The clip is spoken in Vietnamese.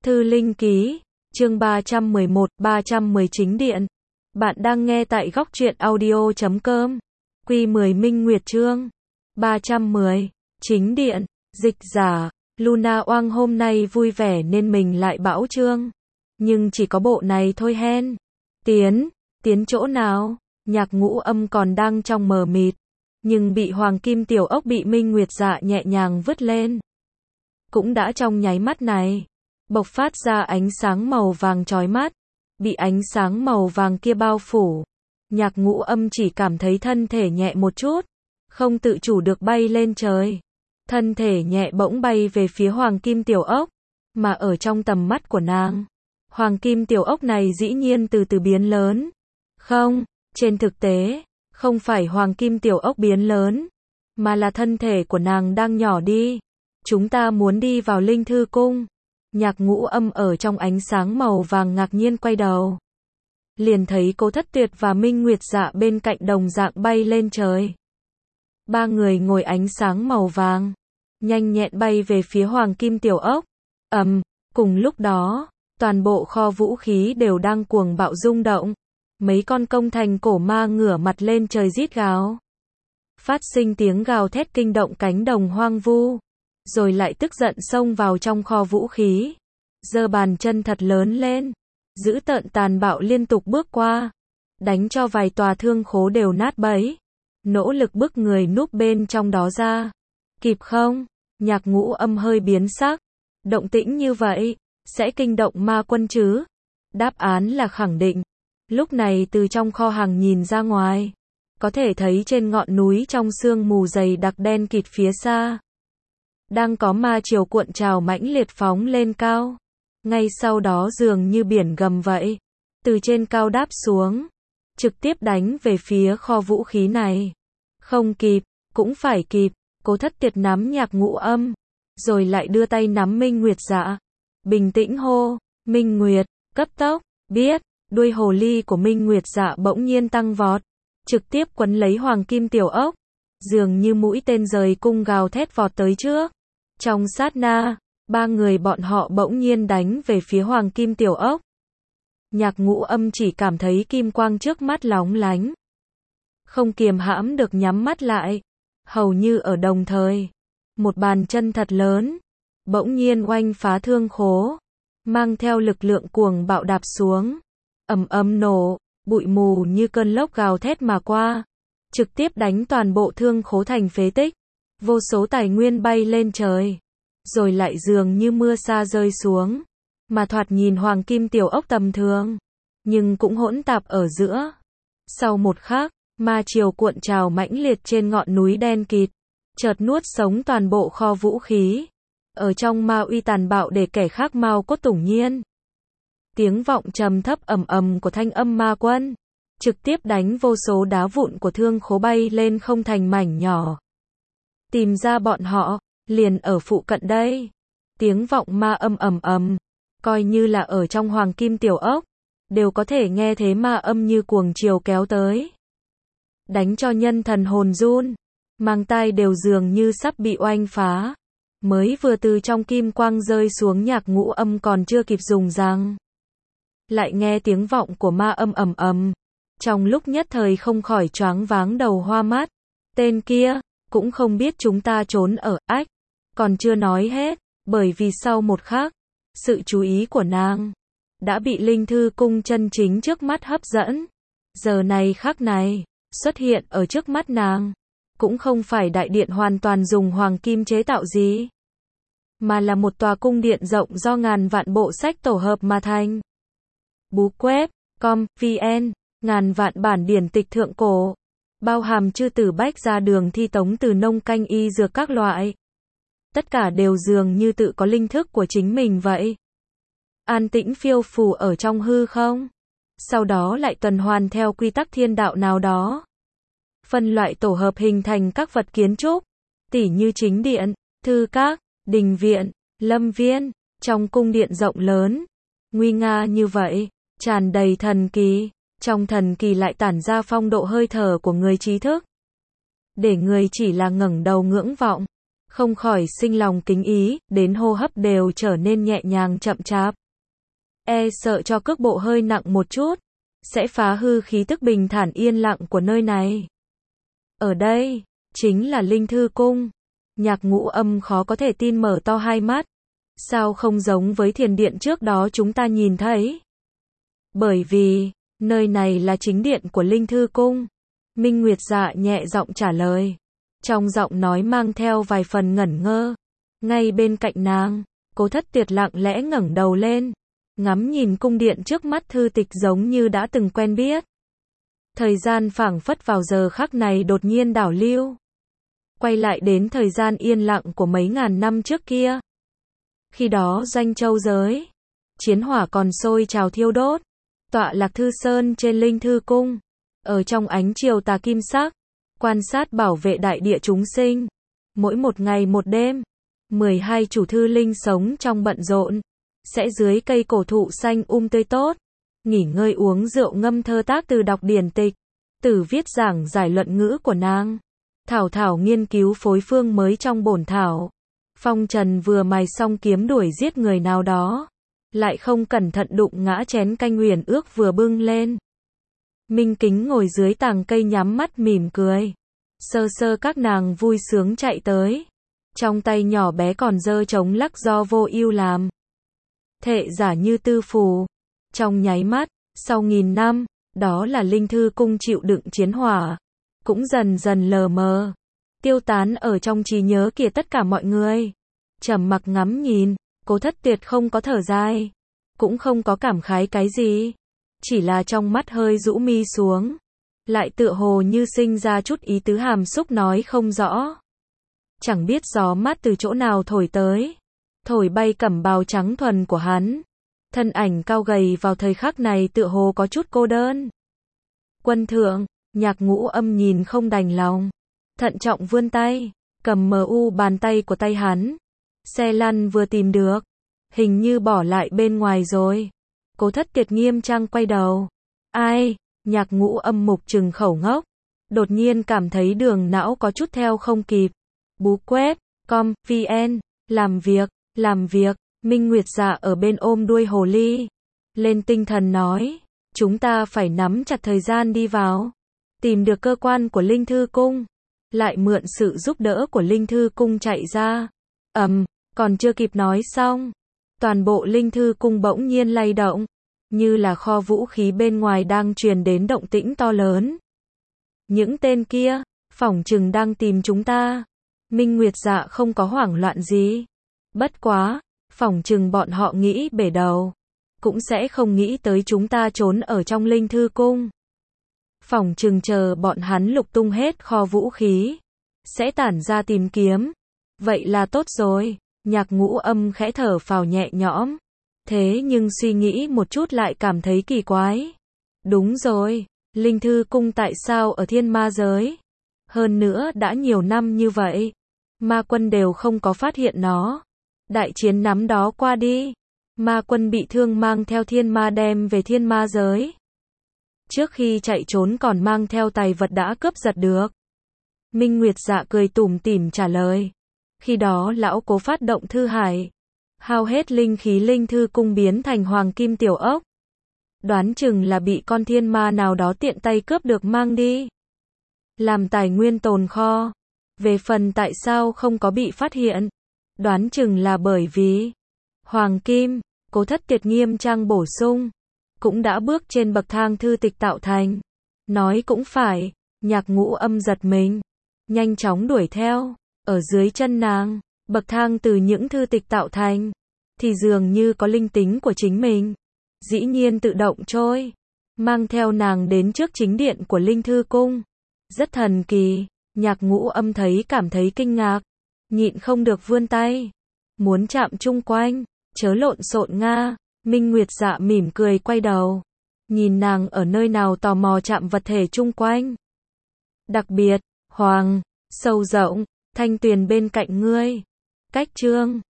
Thư Linh Ký, chương 311, 310 chính điện. Bạn đang nghe tại góc truyện audio.com. Quy 10 Minh Nguyệt chương 310, chính điện, dịch giả. Luna Oang hôm nay vui vẻ nên mình lại bão chương. Nhưng chỉ có bộ này thôi hen. Tiến chỗ nào? Nhạc Ngũ Âm còn đang trong mờ mịt. Nhưng bị Hoàng Kim Tiểu Ốc bị Minh Nguyệt Dạ nhẹ nhàng vứt lên. Cũng đã trong nháy mắt này, bộc phát ra ánh sáng màu vàng chói mắt. Bị ánh sáng màu vàng kia bao phủ, Nhạc Ngũ Âm chỉ cảm thấy thân thể nhẹ một chút, không tự chủ được bay lên trời. Thân thể nhẹ bỗng bay về phía Hoàng Kim Tiểu Ốc, mà ở trong tầm mắt của nàng, Hoàng Kim Tiểu Ốc này dĩ nhiên từ từ biến lớn. Không, trên thực tế, không phải Hoàng Kim Tiểu Ốc biến lớn, mà là thân thể của nàng đang nhỏ đi. Chúng ta muốn đi vào Linh Thư Cung. Nhạc Ngũ Âm ở trong ánh sáng màu vàng ngạc nhiên quay đầu. Liền thấy Cố Thất Tuyệt và Minh Nguyệt Dạ bên cạnh đồng dạng bay lên trời. Ba người ngồi ánh sáng màu vàng, nhanh nhẹn bay về phía Hoàng Kim Tiểu Ốc. Cùng lúc đó, toàn bộ kho vũ khí đều đang cuồng bạo rung động. Mấy con công thành cổ ma ngửa mặt lên trời rít gào. Phát sinh tiếng gào thét kinh động cánh đồng hoang vu. Rồi lại tức giận xông vào trong kho vũ khí. Giơ bàn chân thật lớn lên. Dữ tợn tàn bạo liên tục bước qua. Đánh cho vài tòa thương khố đều nát bấy. Nỗ lực bức người núp bên trong đó ra. Kịp không? Nhạc Ngũ Âm hơi biến sắc. Động tĩnh như vậy, sẽ kinh động ma quân chứ? Đáp án là khẳng định. Lúc này từ trong kho hàng nhìn ra ngoài, có thể thấy trên ngọn núi trong sương mù dày đặc đen kịt phía xa, đang có ma triều cuộn trào mãnh liệt phóng lên cao. Ngay sau đó dường như biển gầm vậy, từ trên cao đáp xuống, trực tiếp đánh về phía kho vũ khí này. Không kịp, cũng phải kịp. Cố Thất Tuyệt nắm Nhạc Ngũ Âm, rồi lại đưa tay nắm Minh Nguyệt Dạ. Bình tĩnh hô, Minh Nguyệt, cấp tốc, biết. Đuôi hồ ly của Minh Nguyệt Dạ bỗng nhiên tăng vọt, trực tiếp quấn lấy Hoàng Kim Tiểu Ốc, dường như mũi tên rời cung gào thét vọt tới trước. Trong sát na, ba người bọn họ bỗng nhiên đánh về phía Hoàng Kim Tiểu Ốc. Nhạc Ngũ Âm chỉ cảm thấy kim quang trước mắt lóng lánh, không kiềm hãm được nhắm mắt lại. Hầu như ở đồng thời, một bàn chân thật lớn bỗng nhiên oanh phá thương khố, mang theo lực lượng cuồng bạo đạp xuống. Nổ, bụi mù như cơn lốc gào thét mà qua, trực tiếp đánh toàn bộ thương khố thành phế tích. Vô số tài nguyên bay lên trời, rồi lại dường như mưa sa rơi xuống, mà thoạt nhìn Hoàng Kim Tiểu Ốc tầm thường, nhưng cũng hỗn tạp ở giữa. Sau một khắc, ma triều cuộn trào mãnh liệt trên ngọn núi đen kịt, chợt nuốt sống toàn bộ kho vũ khí. Ở trong ma uy tàn bạo để kẻ khác mau cốt tủng nhiên. Tiếng vọng trầm thấp của thanh âm ma quân, trực tiếp đánh vô số đá vụn của thương khố bay lên không thành mảnh nhỏ. Tìm ra bọn họ, liền ở phụ cận đây. Tiếng vọng ma coi như là ở trong Hoàng Kim Tiểu Ốc, đều có thể nghe thế ma âm như cuồng chiều kéo tới. Đánh cho nhân thần hồn run, mang tai đều dường như sắp bị oanh phá. Mới vừa từ trong kim quang rơi xuống Nhạc Ngũ Âm còn chưa kịp dùng răng, lại nghe tiếng vọng của ma âm. Trong lúc nhất thời không khỏi choáng váng đầu hoa mắt. Tên kia, cũng không biết chúng ta trốn ở ách. Còn chưa nói hết, bởi vì sau một khắc, sự chú ý của nàng đã bị Linh Thư Cung chân chính trước mắt hấp dẫn. Giờ này khắc này, xuất hiện ở trước mắt nàng, cũng không phải đại điện hoàn toàn dùng hoàng kim chế tạo gì, mà là một tòa cung điện rộng do ngàn vạn bộ sách tổ hợp mà thành. Book.com.vn, ngàn vạn bản điển tịch thượng cổ, bao hàm chư tử bách gia đường thi tống từ nông canh y dược các loại. Tất cả đều dường như tự có linh thức của chính mình vậy. An tĩnh phiêu phù ở trong hư không, sau đó lại tuần hoàn theo quy tắc thiên đạo nào đó. Phân loại tổ hợp hình thành các vật kiến trúc, tỉ như chính điện, thư các, đình viện, lâm viên. Trong cung điện rộng lớn, nguy nga như vậy, tràn đầy thần kỳ. Trong thần kỳ lại tản ra phong độ hơi thở của người trí thức, để người chỉ là ngẩng đầu ngưỡng vọng, không khỏi sinh lòng kính ý, đến hô hấp đều trở nên nhẹ nhàng chậm chạp. Sợ cho cước bộ hơi nặng một chút, sẽ phá hư khí tức bình thản yên lặng của nơi này. Ở đây, chính là Linh Thư Cung. Nhạc Ngũ Âm khó có thể tin mở to hai mắt. Sao không giống với thiền điện trước đó chúng ta nhìn thấy? Bởi vì, nơi này là chính điện của Linh Thư Cung. Minh Nguyệt Dạ nhẹ giọng trả lời. Trong giọng nói mang theo vài phần ngẩn ngơ. Ngay bên cạnh nàng, Cố Thất Tiệt lặng lẽ ngẩng đầu lên, ngắm nhìn cung điện trước mắt thư tịch giống như đã từng quen biết. Thời gian phảng phất vào giờ khắc này đột nhiên đảo lưu. Quay lại đến thời gian yên lặng của mấy ngàn năm trước kia. Khi đó Doanh Châu giới, chiến hỏa còn sôi trào thiêu đốt. Tọa lạc Thư Sơn trên Linh Thư Cung, ở trong ánh chiều tà kim sắc, quan sát bảo vệ đại địa chúng sinh. Mỗi một ngày một đêm, 12 chủ thư linh sống trong bận rộn, sẽ dưới cây cổ thụ xanh tươi tốt, nghỉ ngơi uống rượu ngâm thơ tác từ đọc điển tịch, từ viết giảng giải luận ngữ của nàng, thảo nghiên cứu phối phương mới trong bổn thảo. Phong Trần vừa mài xong kiếm đuổi giết người nào đó, lại không cẩn thận đụng ngã chén canh huyền ước vừa bưng lên. Minh Kính ngồi dưới tàng cây nhắm mắt mỉm cười. Sơ sơ các nàng vui sướng chạy tới. Trong tay nhỏ bé còn giơ trống lắc do Vô Ưu làm. Thệ giả như tư phù. Trong nháy mắt, sau nghìn năm, đó là Linh Thư Cung chịu đựng chiến hỏa, cũng dần dần lờ mờ, tiêu tán ở trong trí nhớ kia tất cả mọi người. Trầm mặc ngắm nhìn, Cố Thất Tiệt không có thở dài, cũng không có cảm khái cái gì, chỉ là trong mắt hơi rũ mi xuống, lại tựa hồ như sinh ra chút ý tứ hàm xúc nói không rõ. Chẳng biết gió mát từ chỗ nào thổi tới, thổi bay cẩm bào trắng thuần của hắn. Thân ảnh cao gầy vào thời khắc này tựa hồ có chút cô đơn. Quân thượng, Nhạc Ngũ Âm nhìn không đành lòng, thận trọng vươn tay, cầm bàn tay của tay hắn. Xe lăn vừa tìm được, hình như bỏ lại bên ngoài rồi. Cố Thất Tiệt nghiêm trang quay đầu. Ai? Nhạc Ngũ Âm mục trừng khẩu ngốc, đột nhiên cảm thấy đường não có chút theo không kịp. Bú quét, vn, làm việc, Minh Nguyệt Dạ ở bên ôm đuôi hồ ly. Lên tinh thần nói, chúng ta phải nắm chặt thời gian đi vào. Tìm được cơ quan của Linh Thư Cung. Lại mượn sự giúp đỡ của Linh Thư Cung chạy ra. Còn chưa kịp nói xong. Toàn bộ Linh Thư Cung bỗng nhiên lay động. Như là kho vũ khí bên ngoài đang truyền đến động tĩnh to lớn. Những tên kia, phỏng chừng đang tìm chúng ta. Minh Nguyệt Dạ không có hoảng loạn gì. Bất quá, phỏng chừng bọn họ nghĩ bể đầu, cũng sẽ không nghĩ tới chúng ta trốn ở trong Linh Thư Cung. Phỏng chừng chờ bọn hắn lục tung hết kho vũ khí, sẽ tản ra tìm kiếm. Vậy là tốt rồi. Nhạc Ngũ Âm khẽ thở phào nhẹ nhõm. Thế nhưng suy nghĩ một chút lại cảm thấy kỳ quái. Đúng rồi, Linh Thư Cung tại sao ở Thiên Ma giới? Hơn nữa đã nhiều năm như vậy, ma quân đều không có phát hiện nó. Đại chiến năm đó qua đi, ma quân bị thương mang theo thiên ma đem về Thiên Ma giới. Trước khi chạy trốn còn mang theo tài vật đã cướp giật được. Minh Nguyệt Dạ cười tủm tỉm trả lời. Khi đó lão Cố phát động thư hải, hao hết linh khí Linh Thư Cung biến thành hoàng kim tiểu ốc. Đoán chừng là bị con thiên ma nào đó tiện tay cướp được mang đi, làm tài nguyên tồn kho. Về phần tại sao không có bị phát hiện, đoán chừng là bởi vì hoàng kim, Cố Thất Tiệt nghiêm trang bổ sung, cũng đã bước trên bậc thang thư tịch tạo thành. Nói cũng phải. Nhạc Ngũ Âm giật mình, nhanh chóng đuổi theo. Ở dưới chân nàng, bậc thang từ những thư tịch tạo thành, thì dường như có linh tính của chính mình. Dĩ nhiên tự động trôi, mang theo nàng đến trước chính điện của Linh Thư Cung. Rất thần kỳ. Nhạc Ngũ Âm cảm thấy kinh ngạc, nhịn không được vươn tay, muốn chạm chung quanh. Chớ lộn xộn nga. Minh Nguyệt Dạ mỉm cười quay đầu, nhìn nàng ở nơi nào tò mò chạm vật thể chung quanh. Đặc biệt, sâu rộng, thanh tuyền bên cạnh ngươi. Cách chương